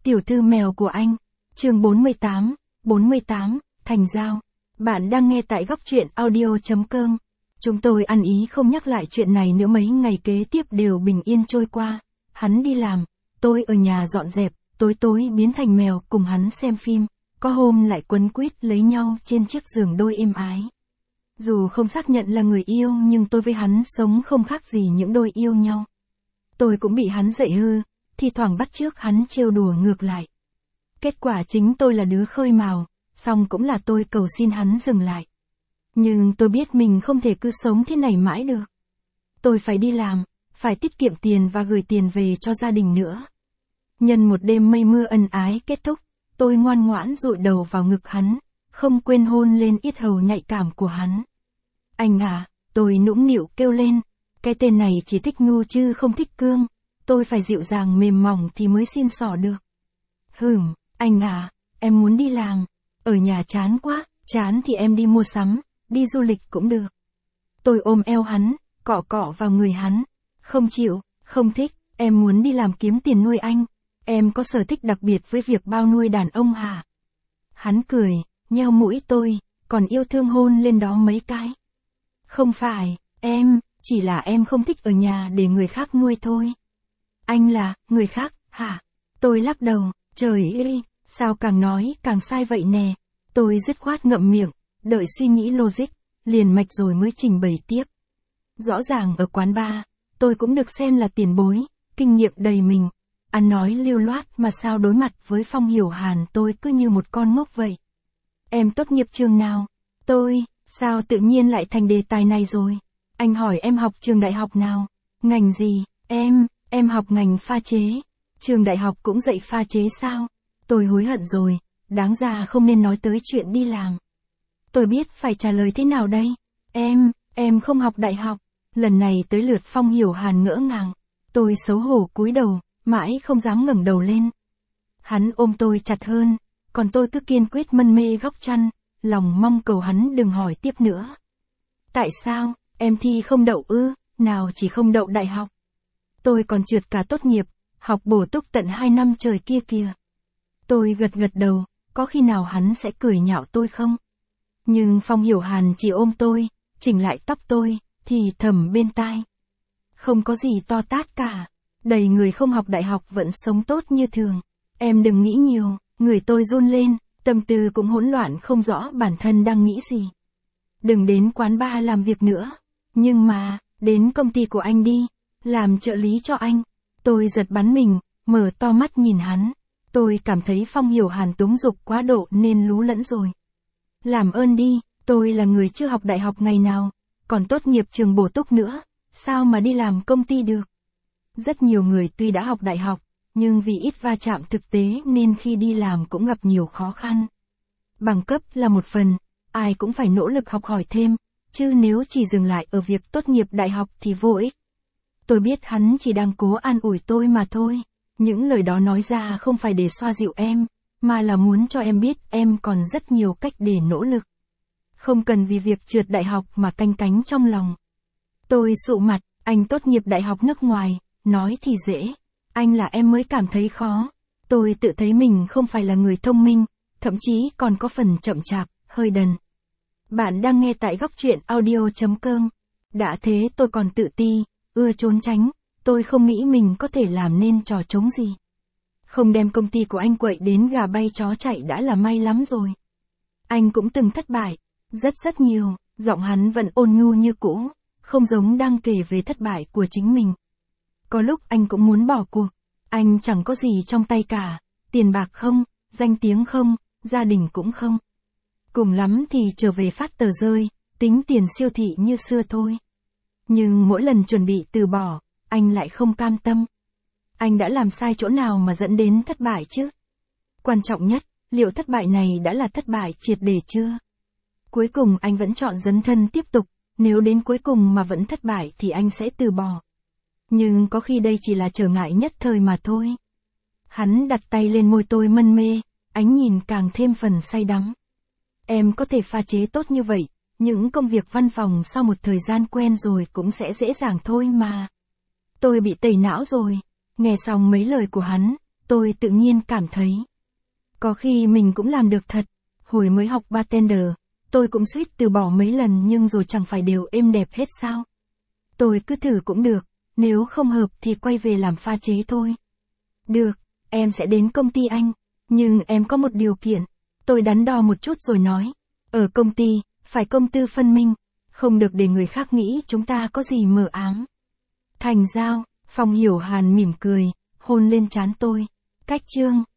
Tiểu thư mèo của anh. Chương 48, thành giao. Bạn đang nghe tại góc truyện audio.com. Chúng tôi ăn ý không nhắc lại chuyện này nữa, mấy ngày kế tiếp đều bình yên trôi qua. Hắn đi làm, tôi ở nhà dọn dẹp, tối tối biến thành mèo cùng hắn xem phim, có hôm lại quấn quýt lấy nhau trên chiếc giường đôi êm ái. Dù không xác nhận là người yêu nhưng tôi với hắn sống không khác gì những đôi yêu nhau. Tôi cũng bị hắn dạy hư, thi thoảng bắt chước hắn trêu đùa ngược lại. Kết quả chính tôi là đứa khơi mào, xong cũng là tôi cầu xin hắn dừng lại. Nhưng tôi biết mình không thể cứ sống thế này mãi được. Tôi phải đi làm, phải tiết kiệm tiền và gửi tiền về cho gia đình nữa. Nhân một đêm mây mưa ân ái kết thúc, tôi ngoan ngoãn dụi đầu vào ngực hắn, không quên hôn lên yết hầu nhạy cảm của hắn. Anh à, tôi nũng nịu kêu lên, cái tên này chỉ thích ngu chứ không thích cương, tôi phải dịu dàng mềm mỏng thì mới xin xỏ được. Anh à, em muốn đi làm, ở nhà chán quá, chán thì em đi mua sắm, đi du lịch cũng được. Tôi ôm eo hắn, cọ cọ vào người hắn, không chịu, không thích, em muốn đi làm kiếm tiền nuôi anh, em có sở thích đặc biệt với việc bao nuôi đàn ông hả? Hắn cười, nheo mũi tôi, còn yêu thương hôn lên đó mấy cái. Không phải, chỉ là em không thích ở nhà để người khác nuôi thôi. Anh là, người khác, hả? Tôi lắc đầu, trời ơi, sao càng nói càng sai vậy nè. Tôi dứt khoát ngậm miệng, đợi suy nghĩ logic, liền mạch rồi mới trình bày tiếp. Rõ ràng ở quán bar, tôi cũng được xem là tiền bối, kinh nghiệm đầy mình. Ăn nói lưu loát mà sao đối mặt với Phong Hiểu Hàn tôi cứ như một con ngốc vậy. Em tốt nghiệp trường nào? Sao tự nhiên lại thành đề tài này rồi? Anh hỏi em học trường đại học nào? Ngành gì? Em học ngành pha chế. Trường đại học cũng dạy pha chế sao? Tôi hối hận rồi, đáng ra không nên nói tới chuyện đi làm. Tôi biết phải trả lời thế nào đây? Em không học đại học. Lần này tới lượt Phong Hiểu Hàn ngỡ ngàng. Tôi xấu hổ cúi đầu, mãi không dám ngẩng đầu lên. Hắn ôm tôi chặt hơn, còn tôi cứ kiên quyết mân mê góc chăn, lòng mong cầu hắn đừng hỏi tiếp nữa. Tại sao, em thi không đậu ư? Nào chỉ không đậu đại học. Tôi còn trượt cả tốt nghiệp, học bổ túc tận 2 năm trời kia kìa. Tôi gật đầu, có khi nào hắn sẽ cười nhạo tôi không? Nhưng Phong Hiểu Hàn chỉ ôm tôi, chỉnh lại tóc tôi, thì thầm bên tai. Không có gì to tát cả, đầy người không học đại học vẫn sống tốt như thường. Em đừng nghĩ nhiều, người tôi run lên, tâm tư cũng hỗn loạn không rõ bản thân đang nghĩ gì. Đừng đến quán bar làm việc nữa, nhưng mà, đến công ty của anh đi, làm trợ lý cho anh. Tôi giật bắn mình, mở to mắt nhìn hắn. Tôi cảm thấy Phong Hiểu Hàn túng dục quá độ nên lú lẫn rồi. Làm ơn đi, tôi là người chưa học đại học ngày nào, còn tốt nghiệp trường bổ túc nữa, sao mà đi làm công ty được. Rất nhiều người tuy đã học đại học, nhưng vì ít va chạm thực tế nên khi đi làm cũng gặp nhiều khó khăn. Bằng cấp là một phần, ai cũng phải nỗ lực học hỏi thêm, chứ nếu chỉ dừng lại ở việc tốt nghiệp đại học thì vô ích. Tôi biết hắn chỉ đang cố an ủi tôi mà thôi. Những lời đó nói ra không phải để xoa dịu em, mà là muốn cho em biết em còn rất nhiều cách để nỗ lực. Không cần vì việc trượt đại học mà canh cánh trong lòng. Tôi sụ mặt, anh tốt nghiệp đại học nước ngoài, nói thì dễ. Anh là em mới cảm thấy khó. Tôi tự thấy mình không phải là người thông minh, thậm chí còn có phần chậm chạp, hơi đần. Bạn đang nghe tại góc truyện audio.com. Đã thế tôi còn tự ti, ưa trốn tránh. Tôi không nghĩ mình có thể làm nên trò trống gì. Không đem công ty của anh quậy đến gà bay chó chạy đã là may lắm rồi. Anh cũng từng thất bại, rất nhiều, giọng hắn vẫn ôn nhu như cũ, không giống đang kể về thất bại của chính mình. Có lúc anh cũng muốn bỏ cuộc, anh chẳng có gì trong tay cả, tiền bạc không, danh tiếng không, gia đình cũng không. Cùng lắm thì trở về phát tờ rơi, tính tiền siêu thị như xưa thôi. Nhưng mỗi lần chuẩn bị từ bỏ, anh lại không cam tâm. Anh đã làm sai chỗ nào mà dẫn đến thất bại chứ? Quan trọng nhất, liệu thất bại này đã là thất bại triệt để chưa? Cuối cùng anh vẫn chọn dấn thân tiếp tục, nếu đến cuối cùng mà vẫn thất bại thì anh sẽ từ bỏ. Nhưng có khi đây chỉ là trở ngại nhất thời mà thôi. Hắn đặt tay lên môi tôi mân mê, ánh nhìn càng thêm phần say đắm. Em có thể pha chế tốt như vậy, những công việc văn phòng sau một thời gian quen rồi cũng sẽ dễ dàng thôi mà. Tôi bị tẩy não rồi. Nghe xong mấy lời của hắn, tôi tự nhiên cảm thấy. Có khi mình cũng làm được thật. Hồi mới học bartender, tôi cũng suýt từ bỏ mấy lần nhưng rồi chẳng phải đều êm đẹp hết sao. Tôi cứ thử cũng được, nếu không hợp thì quay về làm pha chế thôi. Được, em sẽ đến công ty anh, nhưng em có một điều kiện. Tôi đắn đo một chút rồi nói. Ở công ty, phải công tư phân minh, không được để người khác nghĩ chúng ta có gì mờ ám. Thành giao, Phong Hiểu Hàn mỉm cười, hôn lên trán tôi. Cách chương